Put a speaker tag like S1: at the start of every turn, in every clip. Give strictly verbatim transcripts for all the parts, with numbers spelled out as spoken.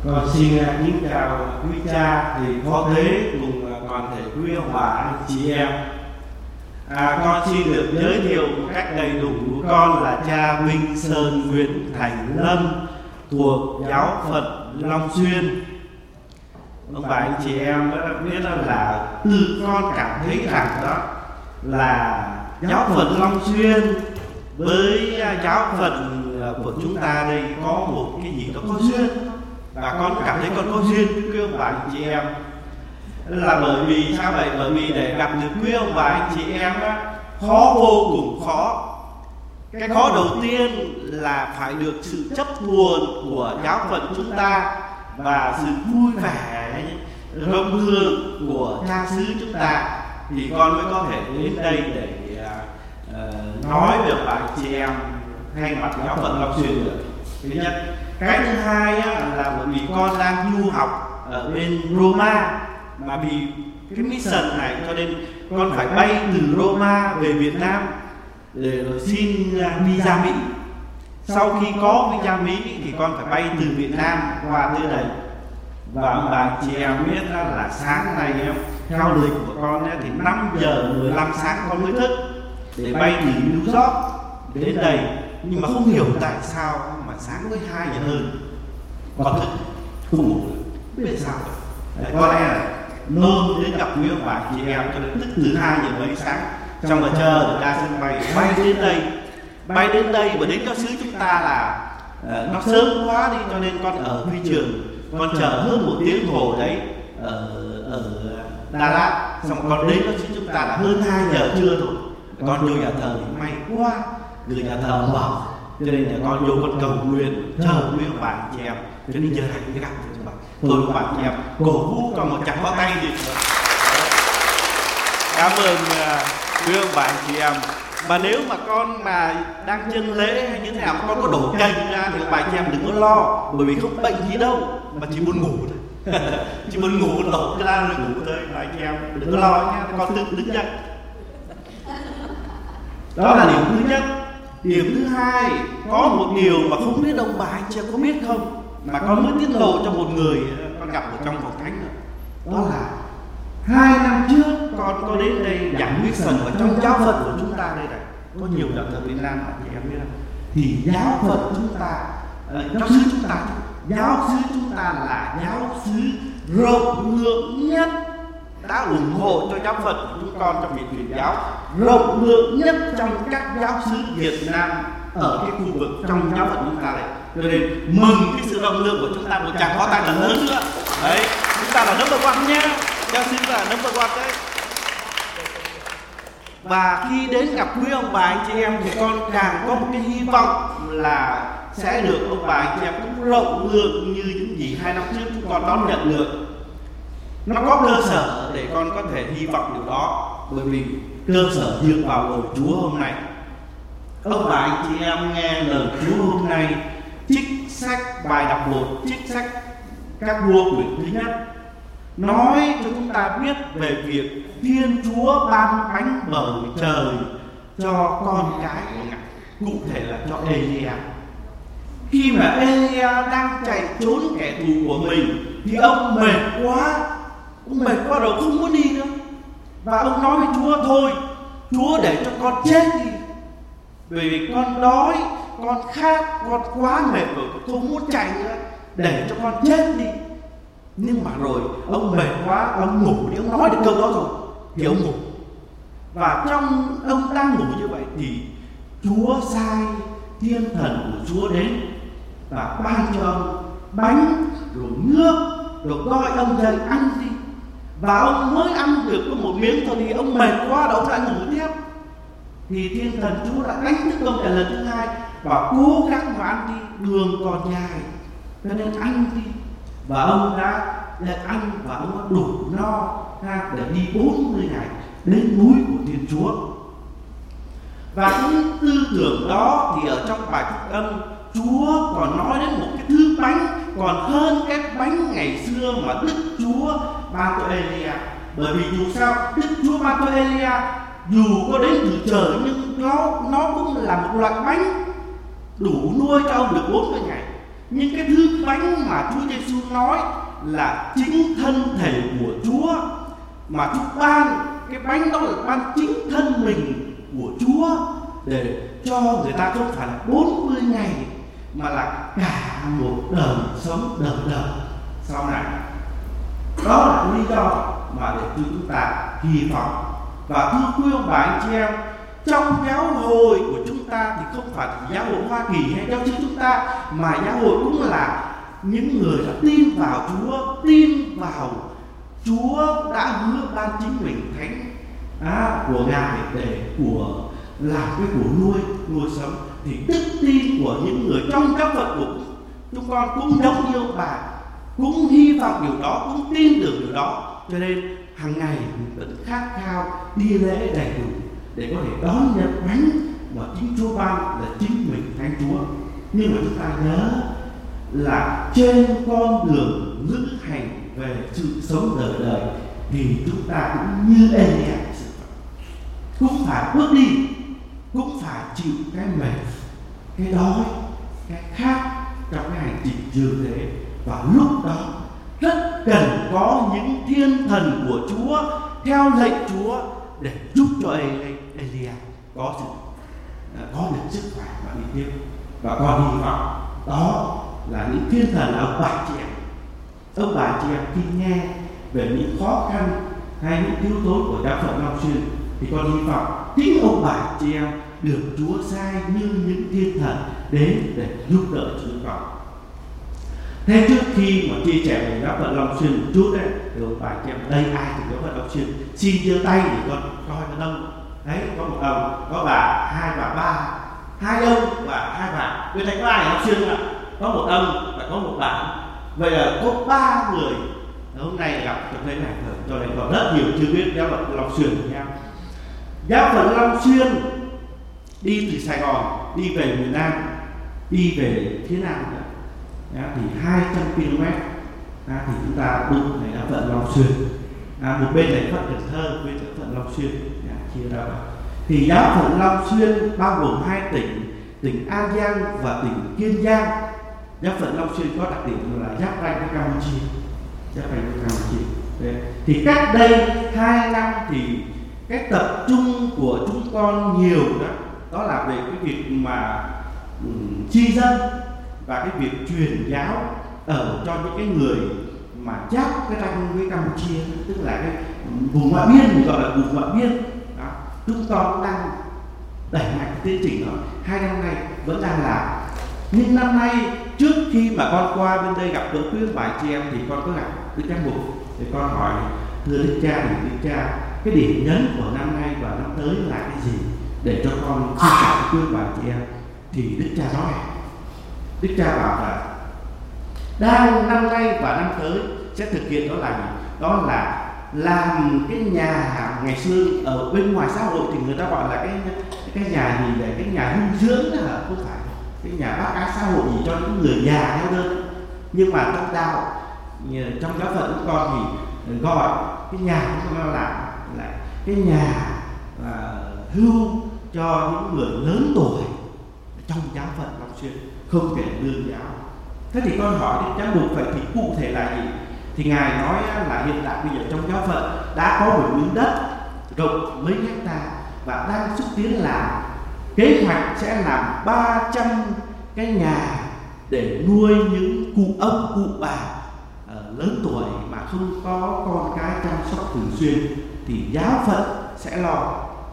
S1: Con xin kính chào quý cha, thầy phó thế cùng toàn thể quý ông bà anh chị em. À, con xin được giới thiệu một cách đầy đủ của con là cha Minh Sơn Nguyễn Thành Lâm thuộc giáo phận Long Xuyên. Ông bà anh chị em đã biết là từ con cảm thấy rằng đó là giáo phận Long Xuyên với giáo phận của chúng ta đây có một cái gì đó có duyên, và con cảm thấy con có duyên với quý ông bà anh chị em. Là bởi vì sao vậy? Bởi vì để gặp được quý ông bà anh chị em á, khó vô cùng khó. Cái khó đầu tiên là phải được sự chấp thuận của giáo phận chúng ta và sự vui vẻ rộng hương của cha xứ chúng ta, thì con mới có thể đến đây để uh, nói với bà anh chị em thay mặt giáo phận Long Xuyên được. Thứ nhất. Cái thứ hai á, là bởi vì con đang du học ở bên Roma, mà vì cái mission này cho nên con phải bay từ Roma về Việt Nam để rồi xin visa Mỹ. Sau khi có visa Mỹ thì con phải bay từ Việt Nam qua tới đây. Và ông bà chị em biết là sáng nay theo lịch của con thì năm giờ mười lăm sáng con mới thức để bay từ New York đến đây. Nhưng mà không hiểu tại sao mà sáng tới hai giờ hơn con thức không ngủ được, không biết sao. Đấy, có lẽ là nôn đến gặp quý ông bà chị em cho nên thức từ hai giờ mấy sáng, trong mà chờ để ra sân bay bay đến đây. Bay đến đây và đến giáo xứ chúng ta là uh, nó sớm quá đi, cho nên con ở phi trường con chờ hơn một tiếng hồ đấy ở ở Đà Lạt, xong con đến giáo xứ chúng ta là hơn hai giờ trưa rồi. Con vô nhà thờ thì may quá, người nhà thờ mở, cho nên là con vô con cầu nguyện chờ quý ông bà anh chị em, cho nên giờ này mới gặp được các bạn. Thôi các bạn chị em cổ vũ con một chặt pháo tay đi. Cảm ơn quý ông bà anh chị em. Và nếu mà con mà đang chân lễ hay như thế nào mà con có đổ cành ra thì ông bà chị em đừng có lo, bởi vì không bệnh gì đâu, mà chỉ muốn ngủ thôi. Chỉ muốn ngủ đổ cái ra rồi ngủ thôi. Bà anh chị em đừng có lo nha, con tự đứng dậy. Đó là điểm thứ nhất. Điểm thứ hai, có một điều mà không biết ông bà anh chị có biết không, mà con mới tiết lộ cho một người con gặp ở trong phòng thánh nữa. Đó là hai năm trước con có đến đây giảng mission ở trong giáo phận của chúng ta đây này. Có nhiều giáo thờ Việt Nam mà chị em biết không? Thì giáo phận chúng ta, giáo xứ chúng ta, giáo xứ chúng ta là giáo xứ rộng lượng nhất, đã ủng hộ cho giáo phận của chúng con trong việc truyền giáo rộng lượng nhất trong các giáo xứ Việt Nam ở cái khu vực trong giáo phận chúng ta này. Cho nên mừng cái sự rộng lượng của chúng ta, một tràng pháo tay là lớn nữa. Đấy, chúng ta là number one nhé, giáo xứ là number one đấy. Và khi đến gặp quý ông bà anh chị em thì con càng có một cái hy vọng là sẽ được ông bà anh chị em cũng rộng lượng như những gì hai năm trước chúng con đón nhận được. Nó có cơ sở để con có thể hy vọng điều đó, bởi vì cơ sở dựa vào lời Chúa hôm nay. Ông bà anh chị em nghe lời Chúa hôm nay, trích sách bài đọc một, trích sách Các Vua quyển thứ nhất, nói cho chúng ta biết về việc Thiên Chúa ban bánh bởi trời cho con cái của Ngài, cụ thể là cho Elia. Khi mà Elia đang chạy trốn kẻ thù của mình thì ông mệt quá, ông mệt quá rồi không muốn đi nữa. Và ông nói với Chúa, thôi Chúa để cho con chết đi, bởi vì con đói, con khát, con quá mệt rồi, con không muốn chạy nữa, để cho con chết đi. Nhưng mà rồi ông mệt quá, ông ngủ đi, ông nói được câu đó rồi thì ông ngủ. Và trong ông đang ngủ như vậy thì Chúa sai thiên thần của Chúa đến và ban cho ông bánh rồi nước, rồi gọi ông dậy ăn đi. Và ông mới ăn được có một miếng thôi thì ông mệt quá, ông lại ngủ tiếp. Thì thiên thần Chúa đã đánh thức ông lần thứ hai và cố gắng mà ăn đi, đường còn dài cho nên ăn đi. Và ông đã lại ăn và ông đã đủ no ha, để đi bốn mươi ngày đến núi của Thiên Chúa. Và cái tư tưởng đó thì ở trong bài Phúc Âm, Chúa còn nói đến một cái thứ bánh còn hơn cái bánh ngày xưa mà Đức Chúa ban cho Elia. Bởi vì dù sao Đức Chúa ban cho Elia dù có đến từ trời nhưng nó nó cũng là một loại bánh đủ nuôi cho ông được bốn mươi ngày. những cái thứ bánh mà Chúa Giêsu nói là chính thân thể của Chúa, mà Chúa ban cái bánh đó là ban chính thân mình của Chúa để cho người ta không phải là bốn mươi ngày mà là cả một đời sống đời đời sau này. Đó là lý do mà để chúng ta hy vọng. Và thưa quý ông bà anh chị em, trong giáo hội của chúng ta thì không phải chỉ giáo hội Hoa Kỳ hay giáo xứ chúng ta, mà giáo hội cũng là những người đã tin vào Chúa, tin vào Chúa đã hứa ban chính mình thánh à, của Ngài để của làm cái của nuôi nuôi sống. Thì đức tin của những người trong giáo phận của chúng con cũng giống như ông bà, cũng hy vọng điều đó, cũng tin được điều đó, cho nên hàng ngày mình vẫn khát khao đi lễ đầy đủ để có thể đón nhận bánh mà chính Chúa ban là chính mình Thánh Chúa. Nhưng mà chúng ta nhớ là trên con đường lữ hành về sự sống đời đời thì chúng ta cũng như Elia, cũng phải bước đi, cũng phải chịu cái mệt, cái đói, cái khát trong cái hành trình như thế. Và lúc đó rất cần có những thiên thần của Chúa theo lệnh Chúa để giúp cho Elia có sự có được sức khỏe và đi tiếp. Và con hy vọng đó là những thiên thần là ông bà chị em. Ông bà chị em khi nghe về những khó khăn hay những thiếu thốn của giáo phận Long Xuyên thì con hy vọng chính ông bà chị em được Chúa sai như những thiên thần đến để giúp đỡ chúng con. Thế trước khi mà chia sẻ về giáo phận Long Xuyên một chút đấy, thì ông bà chị em đây ai từ giáo phận Long Xuyên xin giơ tay để con coi nó đông. Đấy, có một ông, có bà, hai bà, ba, hai ông và hai bà. Bên đây có ai ở Long Xuyên ạ? Có một ông và có một bà. Vậy là có ba người hôm nay gặp trong thế này, cho nên còn rất nhiều chưa biết giáo phận Long Xuyên của nhau. Giáo phận Long Xuyên đi từ Sài Gòn đi về miền Nam, đi về phía Nam đó, thì hai trăm ki lô mét đó, thì chúng ta đụng này giáo phận Long Xuyên. À, một bên là giáo phận Cần Thơ, bên giáo phận Long Xuyên đó, chia ra. Thì giáo phận Long Xuyên bao gồm hai tỉnh, tỉnh An Giang và tỉnh Kiên Giang. Giáo phận Long Xuyên có đặc điểm là giáp ranh với Campuchia, giáp ranh với Campuchia. Đấy. Thì cách đây hai năm thì cái tập trung của chúng con nhiều đó, đó là về cái việc mà um, chi dân và cái việc truyền giáo ở cho những cái người mà giáp cái ranh với Campuchia, tức là cái vùng ngoại biên, mình gọi là vùng ngoại biên. Đó. Chúng con đang đẩy mạnh tiến trình đó, hai năm nay vẫn đang làm. Nhưng năm nay trước khi mà con qua bên đây gặp gỡ quý ông bà chị em thì con có gặp Đức Cha Mục, thì con hỏi thưa Đức Cha, thì Đức Cha cái điểm nhấn của năm nay và năm tới là cái gì để cho con chia sẻ với quý ông bà chị em. Thì Đức Cha nói, Đức Cha bảo là đang năm nay và năm tới sẽ thực hiện đó là gì? Đó là làm cái nhà ngày xưa ở bên ngoài xã hội thì người ta gọi là cái cái nhà gì để cái nhà hưu dưỡng đó, hả? Không phải cái nhà bác ái xã hội gì cho những người già theo đơn. Nhưng mà trong đạo, trong giáo phận của con thì gọi cái nhà của con là là cái nhà à, hưu cho những người lớn tuổi trong giáo phận Long Xuyên, không kể lương giáo. Thế thì con hỏi Đức Cha Mục vậy thì cụ thể là gì? Thì Ngài nói là hiện tại bây giờ trong giáo phận đã có một miếng đất rộng mấy hecta và đang xúc tiến làm kế hoạch sẽ làm ba trăm cái nhà để nuôi những cụ ông cụ bà uh, lớn tuổi mà không có con cái chăm sóc thường xuyên, thì giáo phận sẽ lo.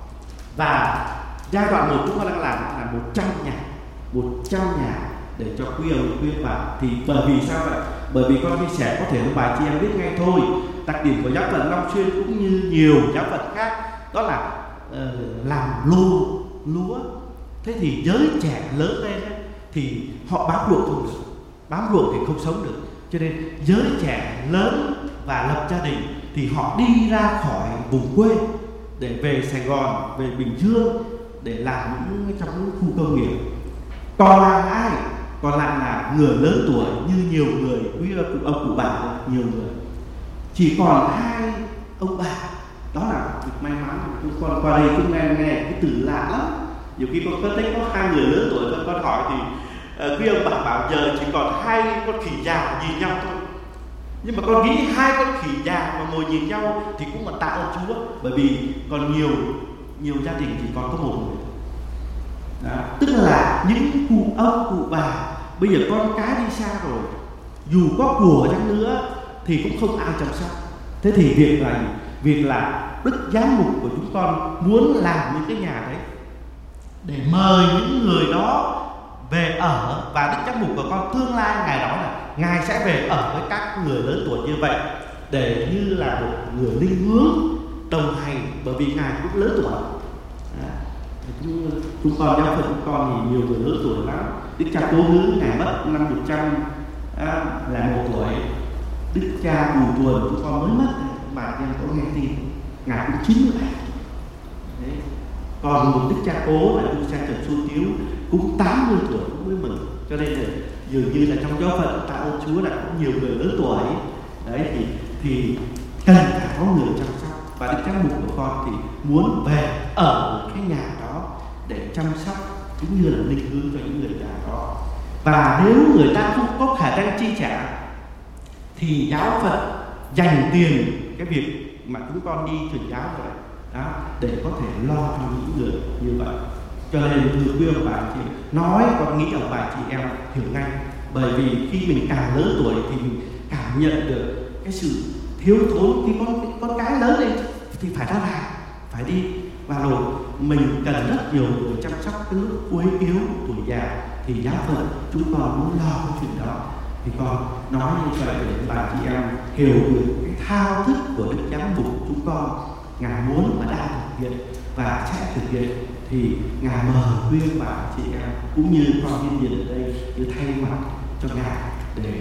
S1: Và giai đoạn một chúng ta đang làm là một trăm nhà, một trăm nhà để cho quý ông quý bà. Thì bởi vì sao vậy? Bởi vì con chia sẻ có thể ông bà chị em biết ngay thôi, đặc điểm của giáo phận Long Xuyên cũng như nhiều giáo phận khác đó là uh, làm lúa lúa. Thế thì giới trẻ lớn lên ấy, thì họ bám ruộng không được, bám ruộng thì không sống được, cho nên giới trẻ lớn và lập gia đình thì họ đi ra khỏi vùng quê để về Sài Gòn, về Bình Dương để làm những trong những khu công nghiệp. Còn lại là ai? Còn lại là người lớn tuổi như nhiều người quý ông cụ bà, nhiều người. Chỉ còn hai ông bà, đó là việc may mắn. Chúng con qua đây cũng nghe nghe cái từ lạ lắm. Nhiều khi con có thấy có hai người lớn tuổi, con con hỏi thì à, quý ông bà bảo giờ chỉ còn hai con khỉ già nhìn nhau thôi. Nhưng mà con nghĩ hai con khỉ già mà ngồi nhìn nhau thì cũng là tạ ơn Chúa, bởi vì còn nhiều nhiều gia đình chỉ còn có một người. Đó, tức là những cụ ông cụ bà bây giờ con cái đi xa rồi, dù có của chăng nữa thì cũng không ai chăm sóc. Thế thì việc là việc là đức giám mục của chúng con muốn làm những cái nhà đấy để mời những người đó về ở, và đức giám mục của con tương lai ngài đó là ngài sẽ về ở với các người lớn tuổi như vậy, để như là một người linh hướng đồng hành, bởi vì ngài cũng lớn tuổi. À, chúng, chúng con giáo phận chúng con thì nhiều người lớn tuổi lắm. Đức cha Cố Ngữ ngài mất năm một trăm là một tuổi. Đức cha Bùi Tuần chúng con mới mất, bà em có nghe tin, ngài cũng chín mươi bảy. Đấy. Còn một đức cha Cố là đức cha Trần Xuân Tiếu cũng tám mươi tuổi cũng mới mừng. Cho nên là dường như là trong giáo phận tạ ơn Chúa đã có nhiều người lớn tuổi. Đấy thì thì cần phải có người chăm sóc, và đức giám mục của con thì muốn về ở cái nhà đó để chăm sóc cũng như là linh hướng cho những người già đó. Và nếu người ta không có khả năng chi trả thì giáo phận dành tiền cái việc mà chúng con đi truyền giáo rồi đó, để có thể lo cho những người như vậy. Cho nên thưa quý ông bà chị, nói con nghĩ ông bà chị em hiểu ngay, bởi vì khi mình càng lớn tuổi thì mình cảm nhận được cái sự thiếu thốn. Khi con con cái lớn lên thì phải ra làm, phải đi, và rồi mình cần rất nhiều người chăm sóc cái lúc cuối yếu tuổi già, thì giáo phận chúng con muốn lo cái chuyện đó. Thì con nói như vậy để bà chị em hiểu được cái thao thức của đức giám mục chúng con, ngài muốn và đang thực hiện và sẽ thực hiện. Thì ngài mời quý ông bà chị em cũng như con nhân viên ở đây để thay mặt cho ngài để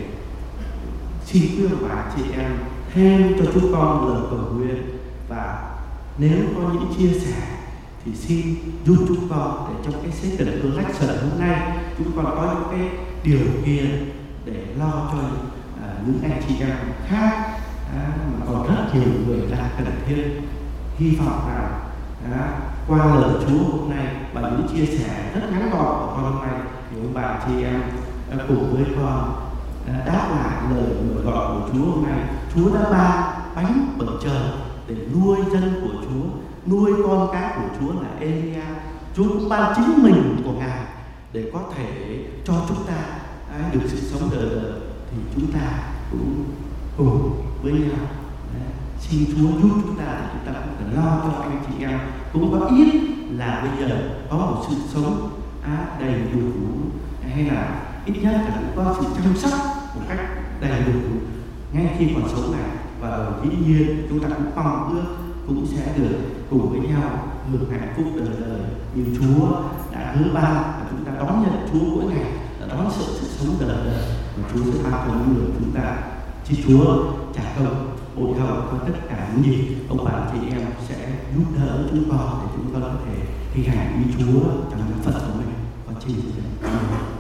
S1: xin quý ông bà chị em thêm cho chúng con lời cầu nguyện, và nếu có những chia sẻ thì xin giúp chúng con để trong cái xế cần cơn lách sần hôm nay chúng con có những cái điều kiện để lo cho à, những anh chị em khác à, mà còn rất nhiều người đang cần thiết. Hy vọng rằng à, qua lời Chúa hôm nay và những chia sẻ rất ngắn gọn của con hôm nay, những bà chị em à, cùng với con à, đáp lại lời mời gọi của Chúa hôm nay. Chúa đã ban bánh bở trời để nuôi dân của Chúa, nuôi con cái của Chúa là Elia. Chúa cũng ban chính mình của ngài để có thể cho chúng ta à, được sự sống đời đời. Thì chúng ta cũng cùng với nhau à, xin Chúa giúp chúng ta để chúng ta cũng phải lo cho anh chị em cũng có ít là bây giờ có một sự sống à, đầy đủ, hay là ít nhất là cũng có sự chăm sóc một cách đầy đủ ngay khi còn sống này. Và rồi dĩ nhiên chúng ta cũng mong ước cũng sẽ được cùng với nhau hưởng hạnh phúc đời đời như Chúa đã hứa ban, và chúng ta đón nhận Chúa mỗi ngày, đón sự sự sống đời đời và Chúa sẽ ban cho những người chúng ta. Xin Chúa trả công bồi hậu cho tất cả những gì ông bà chị em sẽ giúp đỡ chúng con để chúng con có thể thi hành ý Chúa trong những phận của mình. Con xin cảm ơn.